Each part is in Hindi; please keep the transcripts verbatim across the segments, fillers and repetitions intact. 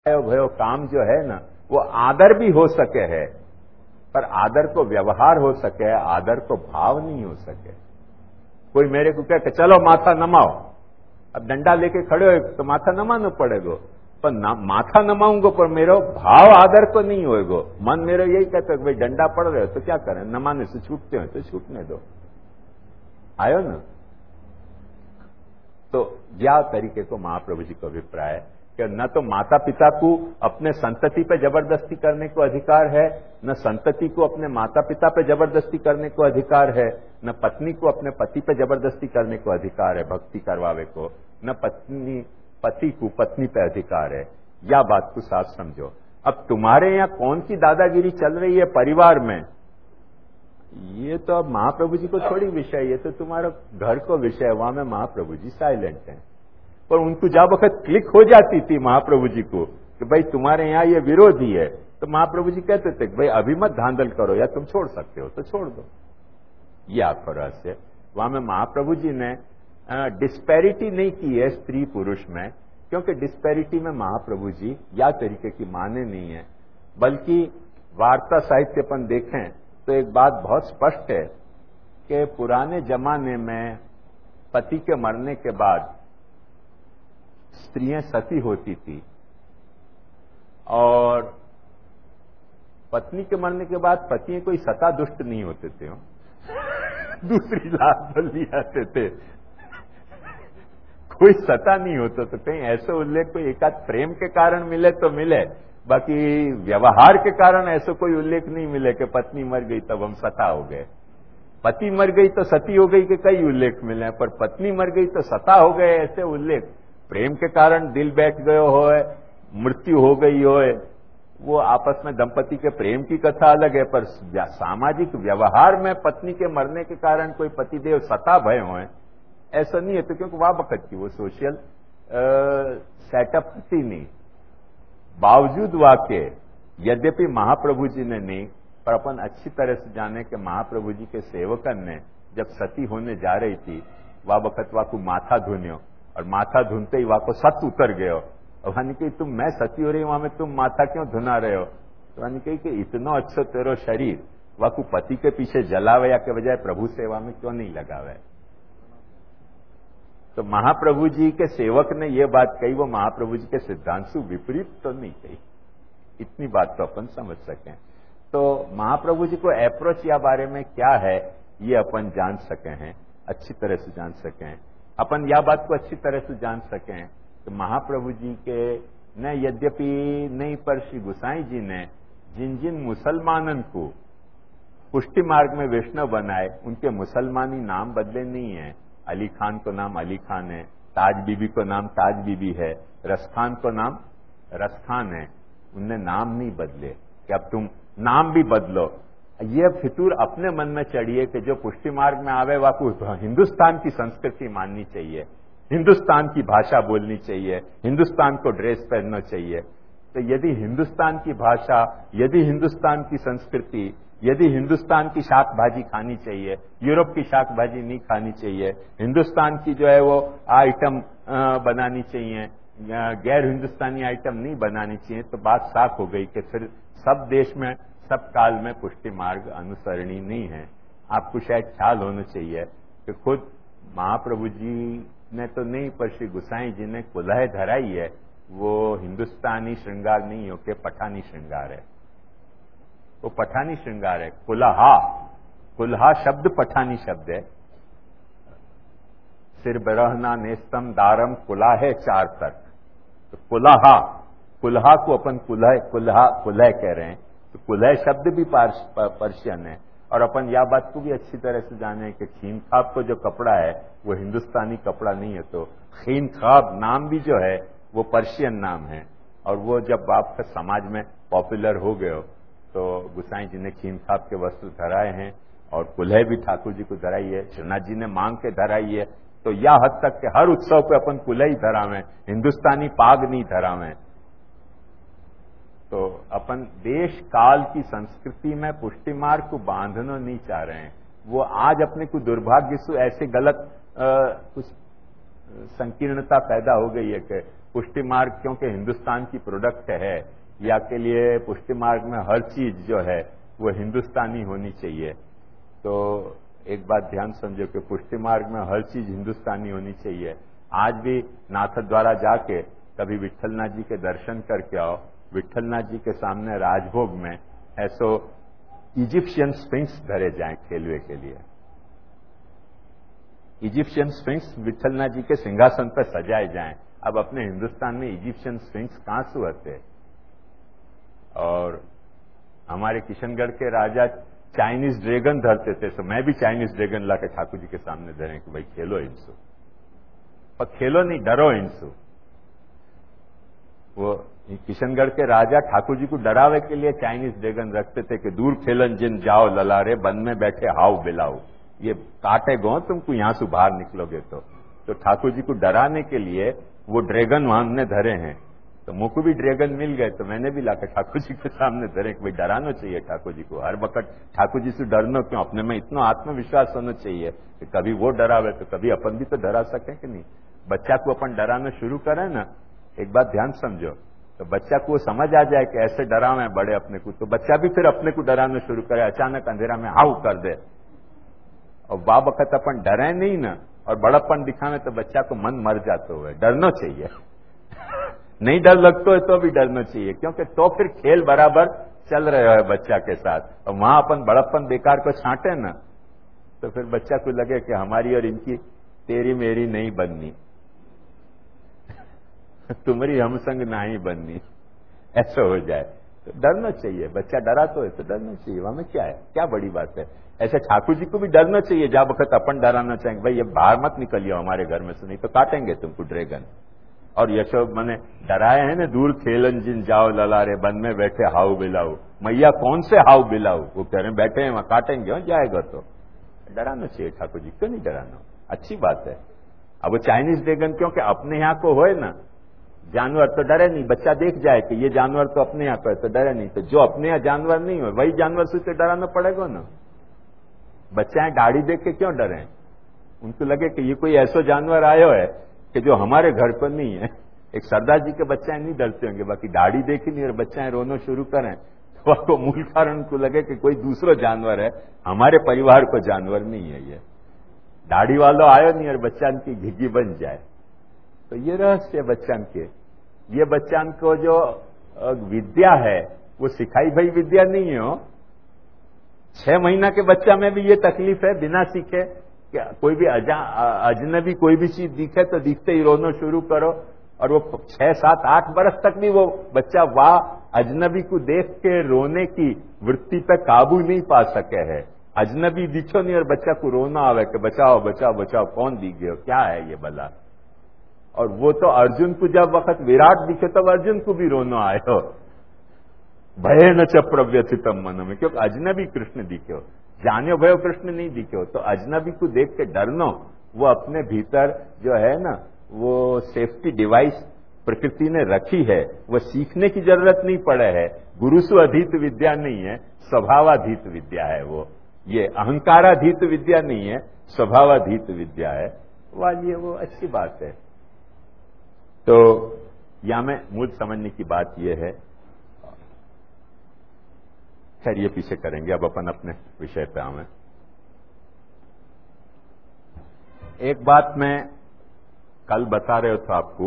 भयो काम जो है ना, वो आदर भी हो सके है, पर आदर को व्यवहार हो सके, आदर को भाव नहीं हो सके। कोई मेरे को कहे चलो माथा नमाओ, अब डंडा लेके खड़े हो तो माथा नमाना पड़ेगा, पर ना, माथा नमाऊंगा पर मेरा भाव आदर को नहीं होएगा। मन मेरा यही कहता है भाई डंडा पड़ रहे हो तो क्या करें, नमाने से छूटते हो तो छूटने दो, आयो ना। तो यह तरीके को महाप्रभु जी का अभिप्राय है कि न तो माता पिता को अपने संतति पे जबरदस्ती करने को अधिकार है, न संतति को अपने माता पिता पे जबरदस्ती करने को अधिकार है, न पत्नी को अपने पति पे जबरदस्ती करने को अधिकार है भक्ति करवावे को, न पत्नी पति को पत्नी पे अधिकार है। या बात को साफ समझो। अब तुम्हारे यहां कौन सी दादागिरी चल रही है परिवार में, ये तो अब महाप्रभु जी को थोड़ी विषय, ये तो तुम्हारा घर को विषय है, वहां में महाप्रभु जी साइलेंट हैं। पर उनको जब वक्त क्लिक हो जाती थी महाप्रभु जी को कि भाई तुम्हारे यहां ये विरोधी है, तो महाप्रभु जी कहते थे कि भाई अभी मत धांधल करो, या तुम छोड़ सकते हो तो छोड़ दो। ये आपका रहस्य। वहां में महाप्रभु जी ने डिस्पैरिटी नहीं की है स्त्री पुरुष में, क्योंकि डिस्पैरिटी में महाप्रभु जी या तरीके की माने नहीं है, बल्कि वार्ता साहित्य अपन देखें तो एक बात बहुत स्पष्ट है कि पुराने जमाने में पति के मरने के बाद स्त्रियां सती होती थी, और पत्नी के मरने के बाद पति कोई सता दुष्ट नहीं होते थे, दूसरी लाश बल्ली आते थे, कोई सता नहीं होता। तो कहीं ऐसे उल्लेख कोई एकाध प्रेम के कारण मिले तो मिले, बाकी व्यवहार के कारण ऐसा कोई उल्लेख नहीं मिले कि पत्नी मर गई तब हम सता हो गए, पति मर गई तो सती हो गई के कई उल्लेख मिले, पर पत्नी मर गई तो सता हो गए ऐसे उल्लेख। प्रेम के कारण दिल बैठ गयो होए, मृत्यु हो गई होए, वो आपस में दंपति के प्रेम की कथा अलग है, पर सामाजिक व्यवहार में पत्नी के मरने के कारण कोई पतिदेव सता भय होए ऐसा नहीं है। तो क्योंकि वह वक्त की वो सोशल सेटअप थी नहीं। बावजूद वाके यद्यपि महाप्रभु जी ने नहीं, पर अपन अच्छी तरह से जाने कि महाप्रभु जी के सेवकन ने जब सती होने जा रही थी, वह वक्त वाकू माथा धुन्यो, और माथा धुनते ही वाको सत उतर गयो, और वहां कही तुम मैं सती हो रही वहां में तुम माथा क्यों धुना रहे हो, तो वहां कही कि इतना अच्छा तेरो शरीर वाकू पति के पीछे जलावे या के बजाय प्रभु सेवा में क्यों नहीं लगावे। तो महाप्रभु जी के सेवक ने यह बात कही, वो महाप्रभु जी के सिद्धांत से विपरीत तो नहीं कही, इतनी बात तो अपन समझ सकें। तो महाप्रभु जी को अप्रोच या बारे में क्या है ये अपन जान सके हैं, अच्छी तरह से जान सकें। अपन या बात को अच्छी तरह से जान सकें कि महाप्रभु जी के न यद्यपि नहीं, पर श्री गोसाई जी ने जिन जिन मुसलमानन को पुष्टि मार्ग में वैष्णव बनाए, उनके मुसलमानी नाम बदले नहीं है। अली खान को नाम अली खान है, ताज बीबी को नाम ताज बीबी है, रसखान को नाम रसखान है, उनने नाम नहीं बदले कि अब तुम नाम भी बदलो। ये फितूर अपने मन में चढ़िए कि जो पुष्टि मार्ग में आवे वाकू हिंदुस्तान की संस्कृति माननी चाहिए, हिंदुस्तान की भाषा बोलनी चाहिए, हिंदुस्तान को ड्रेस पहनना चाहिए। तो यदि हिंदुस्तान की भाषा, यदि हिंदुस्तान की संस्कृति, यदि हिंदुस्तान की शाक भाजी खानी चाहिए, यूरोप की शाक भाजी नहीं खानी चाहिए, हिंदुस्तान की जो है वो आइटम बनानी चाहिए, गैर हिंदुस्तानी आइटम नहीं बनानी चाहिए, तो बात साफ हो गई कि फिर सब देश में सब काल में पुष्टि मार्ग अनुसरणी नहीं है। आपको शायद ख्याल होना चाहिए कि खुद महाप्रभु जी ने तो नहीं, पर श्री गोसाई जी ने कुल्हे धराई है, वो हिंदुस्तानी श्रृंगार नहीं हो के पठानी श्रृंगार है, वो पठानी श्रृंगार है। कुल्हा, कुल्हा शब्द पठानी शब्द है। सिर बरहना नेस्तम दारम कुल्हा है चार तक, तो कुल्हा, कुल्हा को अपन कुल्हा कुल्हा कुल्हा कह रहे हैं, तो कुल्हा शब्द भी पर्शियन है। और अपन यह बात को भी अच्छी तरह से जाने कि खीन खाब को जो कपड़ा है वो हिंदुस्तानी कपड़ा नहीं है, तो खीन खाब नाम भी जो है वो पर्शियन नाम है, और वो जब आपके समाज में पॉपुलर हो गए तो गोसाई जी ने खीन खाब के वस्त्र धराए हैं, और कुल्हे भी ठाकुर जी को धराई है, श्रीनाथ जी ने मांग के धराई है। तो यह हद तक के हर उत्सव पे अपन कुल्हे ही धरावे, हिंदुस्तानी पाग नहीं धरावे। तो अपन देश काल की संस्कृति में पुष्टि मार्ग को बांधना नहीं चाह रहे हैं। वो आज अपने को दुर्भाग्य से ऐसे गलत आ, कुछ संकीर्णता पैदा हो गई है कि पुष्टि मार्ग क्योंकि हिंदुस्तान की प्रोडक्ट है, या के लिए पुष्टि मार्ग में हर चीज जो है वो हिंदुस्तानी होनी चाहिए। तो एक बात ध्यान समझो कि पुष्टि मार्ग में हर चीज हिंदुस्तानी होनी चाहिए। आज भी नाथद्वारा जाके कभी विट्ठलनाथ जी के दर्शन करके आओ, विट्ठलनाथ जी के सामने राजभोग में ऐसो इजिप्शियन स्फिंक्स धरे जाएं खेलवे के लिए। इजिप्शियन स्फिंक्स विट्ठलनाथ जी के सिंहासन पर सजाए जाएं। अब अपने हिंदुस्तान में इजिप्शियन स्फिंक्स कहां से होते? और हमारे किशनगढ़ के राजा चाइनीज ड्रैगन धरते थे, तो मैं भी चाइनीज ड्रैगन लाके ठाकुर जी के सामने धरे कि भाई खेलो इनसु, पर खेलो नहीं, डरो इनसु। वो किशनगढ़ के राजा ठाकुर जी को डरावे के लिए चाइनीज ड्रैगन रखते थे कि दूर खेलन जिन जाओ ललारे, बन में बैठे हाउ बिलाओ, ये काटे गो तुमको यहां से बाहर निकलोगे तो। तो ठाकुर जी को डराने के लिए वो ड्रैगन वहां ने धरे हैं। तो मुझको भी ड्रैगन मिल गए, तो मैंने भी लाकर ठाकुर जी के सामने धरे कि भाई डराना चाहिए ठाकुर जी को। हर वक्त ठाकुर जी से डरना क्यों? अपने में इतना आत्मविश्वास होना चाहिए कि कभी वो डरावे तो कभी अपन भी तो डरा सके कि नहीं। बच्चा को अपन डराना शुरू करें ना, एक बात ध्यान समझो, तो बच्चा को समझ आ जाए कि ऐसे डरावे बड़े अपने को, तो बच्चा भी फिर अपने को डराना शुरू करे, अचानक अंधेरा में हाउ कर दे। और बा वक्त अपन डरे नहीं ना और बड़प्पन दिखावे तो बच्चा को मन मर जाता हुआ। डरना चाहिए नहीं डर लगता है तो भी डरना चाहिए, क्योंकि तो फिर खेल बराबर चल रहे है बच्चा के साथ। और वहां अपन बड़प्पन बेकार को छांटे ना तो फिर बच्चा को लगे कि हमारी और इनकी तेरी मेरी नहीं बननी तुम्हारी हम संग नहीं बननी, ऐसा हो जाए। तो डरना चाहिए, बच्चा डरा तो है तो डरना चाहिए, वहां में क्या है, क्या बड़ी बात है। ऐसे ठाकुर जी को भी डरना चाहिए, जब वक्त अपन डराना चाहेंगे भाई ये बाहर मत निकलियो हमारे घर में से, नहीं तो काटेंगे तुमको ड्रैगन। और यशो मैंने डराए हैं ना, दूर खेलन जिन जाओ ललारे, बन में बैठे हाउ बिलाऊ। मैया कौन से हाउ बिलाऊ? वो कह रहे हैं बैठे हैं वहां, काटेंगे हो जाएगा। तो डराना चाहिए ठाकुर जी, क्यों नहीं डराना, अच्छी बात है। अब वो चाइनीज ड्रैगन क्योंकि अपने यहाँ को होए ना, जानवर तो डरे नहीं, बच्चा देख जाए कि ये जानवर तो अपने यहाँ पर, तो डरे नहीं। तो जो अपने यहाँ जानवर नहीं हो वही जानवर से तो डराना पड़ेगा ना। बच्चा दाढ़ी देख के क्यों डरे? उनको लगे कि ये कोई ऐसा जानवर आयो है कि जो हमारे घर पर नहीं है। एक सरदार जी के बच्चे नहीं डरते होंगे, बाकी दाढ़ी देखी नहीं और बच्चे रोना शुरू करें तो आपको मूल कारण उनको लगे कि कोई दूसरा जानवर है, हमारे परिवार को जानवर नहीं है ये। दाढ़ी वालों आयो नहीं और बच्चा की घिघी बन जाए। तो ये रहस्य बच्चन के, ये बच्चन को जो विद्या है वो सिखाई भाई विद्या नहीं हो। छह महीना के बच्चा में भी ये तकलीफ है, बिना सीखे क्या कोई भी अजा अजनबी कोई भी चीज दिखे तो दिखते ही रोना शुरू करो। और वो छह सात आठ बरस तक भी वो बच्चा वाह अजनबी को देख के रोने की वृत्ति पे काबू नहीं पा सके है। अजनबी दिखो नहीं और बच्चा को रोना आवे कि बचाओ बचाओ बचाओ, कौन दिख गयो, क्या है ये भला। और वो तो अर्जुन को जब वक्त विराट दिखे तब अर्जुन को भी रोना आयो, भय न च प्रव्यथितम मन में, क्योंकि अजनबी कृष्ण दिखे हो, जाने भयो कृष्ण नहीं दिखे हो। तो अजनबी को देख के डरनो, वो अपने भीतर जो है ना वो सेफ्टी डिवाइस प्रकृति ने रखी है, वो सीखने की जरूरत नहीं पड़े है। गुरुसु अधीत विद्या नहीं है, स्वभावाधीत विद्या है वो। ये अहंकाराधीत विद्या नहीं है, स्वभावाधीत विद्या है। वालिए वो अच्छी बात है। तो यहां में मूल समझने की बात यह है, खैर ये पीछे करेंगे, अब अपन अपने विषय पे आवे। एक बात मैं कल बता रहे था आपको,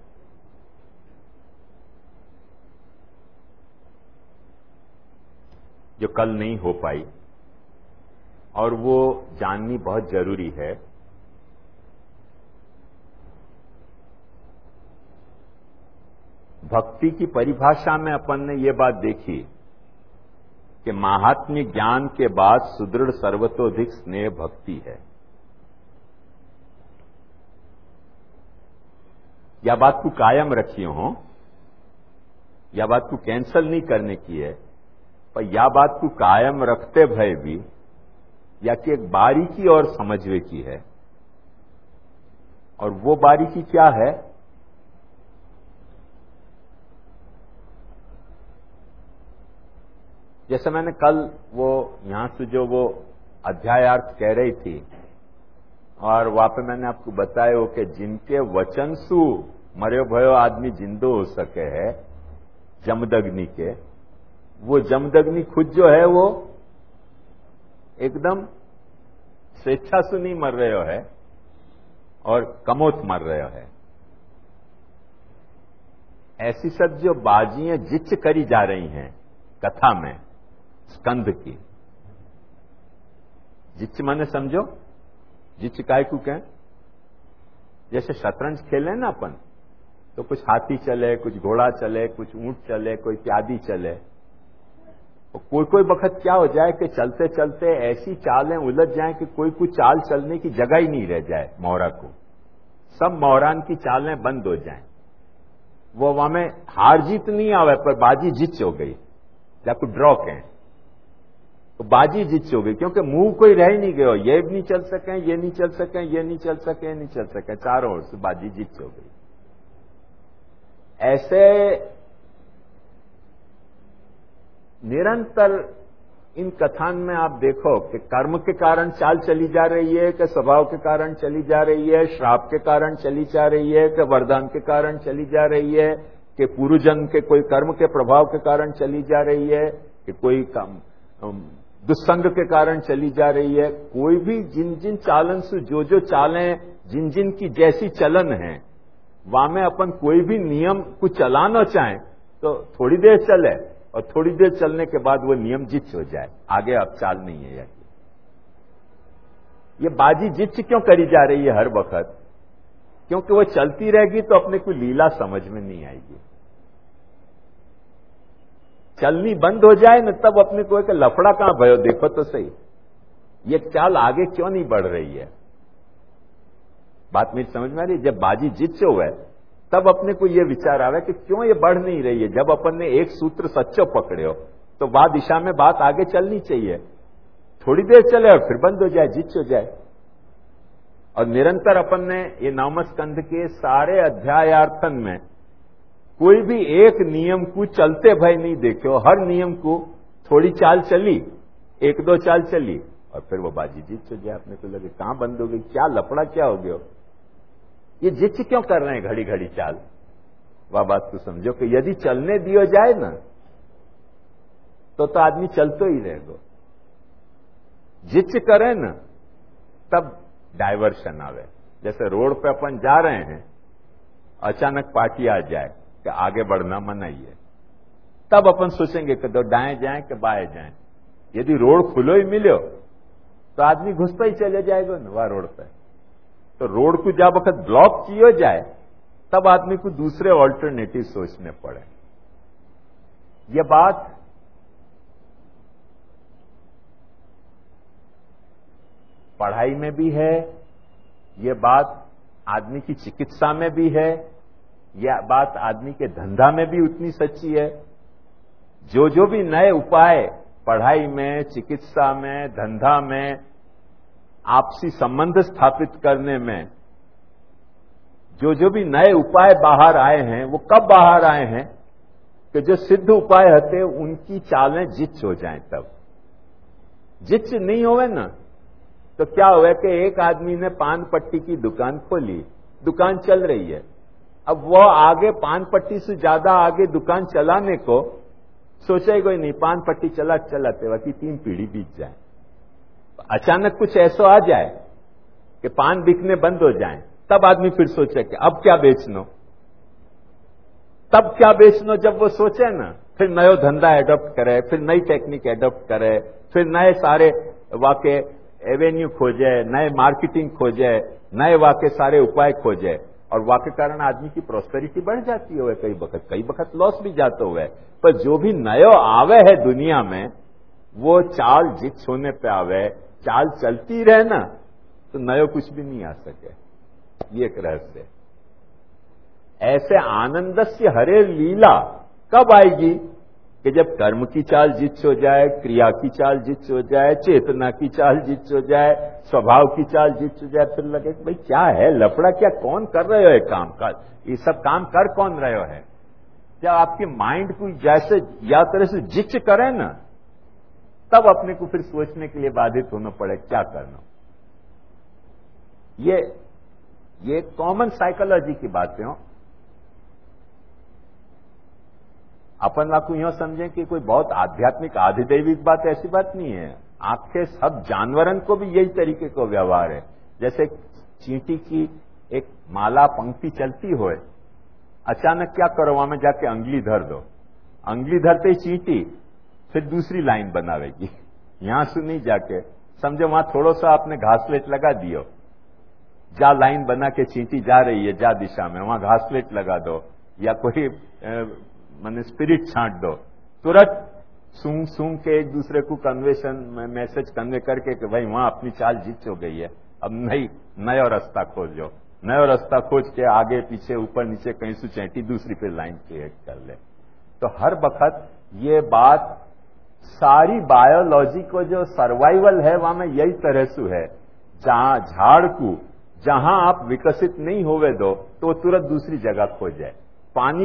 जो कल नहीं हो पाई और वो जाननी बहुत जरूरी है। भक्ति की परिभाषा में अपन ने ये बात देखी कि महात्म्य ज्ञान के बाद सुदृढ़ सर्वतोधिक स्नेह भक्ति है। यह बात को कायम रखी हो, यह बात को कैंसल नहीं करने की है, पर यह बात को कायम रखते भय भी या कि एक बारीकी और समझवे की है। और वो बारीकी क्या है? जैसे मैंने कल वो यहां से जो वो अध्यायार्थ कह रही थी और वहां पे मैंने आपको बताया हो कि जिनके वचन सु मर्यो भयो आदमी जिंदो हो सके है जमदग्नि के, वो जमदग्नि खुद जो है वो एकदम स्वेच्छा से नहीं मर रहे हो है और कमोत मर रहे हो है। ऐसी सब जो बाजियां जिच करी जा रही हैं कथा में स्कंद की, जिच माने समझो, जिच काय को कहें, जैसे शतरंज खेले ना अपन, तो कुछ हाथी चले, कुछ घोड़ा चले, कुछ ऊंट चले, कोई प्यादी चले, और कोई कोई वक्त क्या हो जाए कि चलते चलते ऐसी चालें उलझ जाएं कि कोई कुछ चाल चलने की जगह ही नहीं रह जाए मोहरा को, सब मोहरान की चालें बंद हो जाएं। वो वहां में हार जीत नहीं आवे पर बाजी जीत हो गई, या कुछ ड्रॉ कहें तो बाजी जीत हो गई, क्योंकि मुंह कोई रह ही नहीं गया, ये भी नहीं चल सके, ये नहीं चल सके, ये नहीं चल सके, ये नहीं चल सके, चारों ओर से बाजी जीत हो गई। ऐसे निरंतर इन कथान में आप देखो कि कर्म के कारण चाल चली जा रही है, कि स्वभाव के कारण चली जा रही है, श्राप के कारण चली जा रही है, कि वरदान के कारण चली जा रही है, कि पूर्वजन्म के कोई कर्म के प्रभाव के कारण चली जा रही है, कि कोई काम दुस्संग के कारण चली जा रही है। कोई भी जिन जिन चालन से जो जो चालें जिन जिन की जैसी चलन है, वहां में अपन कोई भी नियम को चलाना चाहें तो थोड़ी देर चले और थोड़ी देर चलने के बाद वो नियम जित हो जाए, आगे अब चाल नहीं है। या ये बाजी जित क्यों करी जा रही है हर वक्त? क्योंकि वो चलती रहेगी तो अपने को लीला समझ में नहीं आएगी। चलनी बंद हो जाए न तब अपने को एक लफड़ा कहां भयो, देखो तो सही, ये चाल आगे क्यों नहीं बढ़ रही है। बात मेरी समझ में आ रही है? जब बाजी जीत से हुआ तब अपने को यह विचार आवे कि क्यों ये बढ़ नहीं रही है। जब अपन ने एक सूत्र सच्चो पकड़े हो तो वह दिशा में बात आगे चलनी चाहिए, थोड़ी देर चले और फिर बंद हो जाए, जीत हो जाए। और निरंतर अपन ने ये नवम स्कंध के सारे अध्यायार्थन में कोई भी एक नियम को चलते भय नहीं देखे, हर नियम को थोड़ी चाल चली, एक दो चाल चली और फिर वो बाजी जीत हो जाए। अपने को लगे कहां बंद हो गई, क्या लफड़ा क्या हो गया, ये जित क्यों कर रहे हैं घड़ी घड़ी चाल। वह बात तो समझो कि यदि चलने दियो जाए ना तो तो आदमी चलते ही रहेगा, जिच करे ना तब डायवर्शन आवे। जैसे रोड पे अपन जा रहे हैं, अचानक पार्टी आ जाए कि आगे बढ़ना मना ही है, तब अपन सोचेंगे कि दो दाएं जाएं कि बाएं जाएं। यदि रोड खुलो ही मिलो तो आदमी घुसता ही चले जाएगा ना वह रोड पे। तो रोड को जब वक्त ब्लॉक किया जाए तब आदमी को दूसरे ऑल्टरनेटिव सोचने पड़े। यह बात पढ़ाई में भी है, यह बात आदमी की चिकित्सा में भी है, यह बात आदमी के धंधा में भी उतनी सच्ची है। जो जो भी नए उपाय पढ़ाई में, चिकित्सा में, धंधा में, आपसी संबंध स्थापित करने में जो जो भी नए उपाय बाहर आए हैं, वो कब बाहर आए हैं कि जो सिद्ध उपाय होते उनकी चालें जिच हो जाएं। तब जिच नहीं होवे ना तो क्या हुआ कि एक आदमी ने पान पट्टी की दुकान खोली, दुकान चल रही है, अब वह आगे पान पट्टी से ज्यादा आगे दुकान चलाने को सोचेगा ही नहीं, पान पट्टी चला चलाते वक्त तीन पीढ़ी बीत जाए। अचानक कुछ ऐसा आ जाए कि पान बिकने बंद हो जाए, तब आदमी फिर सोचे कि अब क्या बेचनो, तब क्या बेचनो। जब वो सोचे ना फिर नयो धंधा एडॉप्ट करे, फिर नई टेक्निक एडॉप्ट करे, फिर नए सारे वाके एवेन्यू खोजे, नए मार्केटिंग खोजे, नए वाके सारे उपाय खोजे, और वाके कारण आदमी की प्रोस्पेरिटी बढ़ जाती है। कई वक्त कई वक्त लॉस भी जाते हुए, पर जो भी नयो आवे है दुनिया में वो चाल जित होने पे आवे। चाल चलती रहे ना तो नयो कुछ भी नहीं आ सके, ये एक रहस्य। ऐसे आनंद से हरे लीला कब आएगी कि जब कर्म की चाल जित हो जाए, क्रिया की चाल जित हो जाए, चेतना की चाल जित हो जाए, स्वभाव की चाल जित हो जाए। फिर लगे कि भाई क्या है लफड़ा, क्या कौन कर रहे हो ये काम का, ये सब काम कर कौन रहे हो है। जब आपके माइंड को जैसे या तरह से जिच करे ना तब अपने को फिर सोचने के लिए बाधित होना पड़े क्या करना। ये ये कॉमन साइकोलॉजी की बातें हो। अपन लाकू यो समझें कि कोई बहुत आध्यात्मिक आधिदैविक बात, ऐसी बात नहीं है। आपके सब जानवरन को भी यही तरीके को व्यवहार है। जैसे चींटी की एक माला पंक्ति चलती हो, अचानक क्या करो, वहां में जाके अंगली धर दो, अंगली धरते ही चींटी फिर दूसरी लाइन बनावेगी। यहां से नहीं जाके समझो वहां थोड़ा सा आपने घासलेट लगा दियो, जा लाइन बना के चींटी जा रही है जा दिशा में, वहां घासलेट लगा दो या कोई माने स्पिरिट छांट दो, तुरंत सूंघ सूंघ के एक दूसरे को कन्वेशन मैसेज कन्वे करके कि भाई वहां अपनी चाल जीत हो गई है, अब नई नया रास्ता खोजो, नया रास्ता खोज के आगे पीछे ऊपर नीचे कहीं से चैंटी दूसरी पे लाइन क्रिएट कर ले। तो हर वक्त ये बात सारी बायोलॉजी को जो सर्वाइवल है वहां में यही तरह से है। जहां झाड़ को जहां आप विकसित नहीं होवे दो तो तुरंत दूसरी जगह खोजे। पानी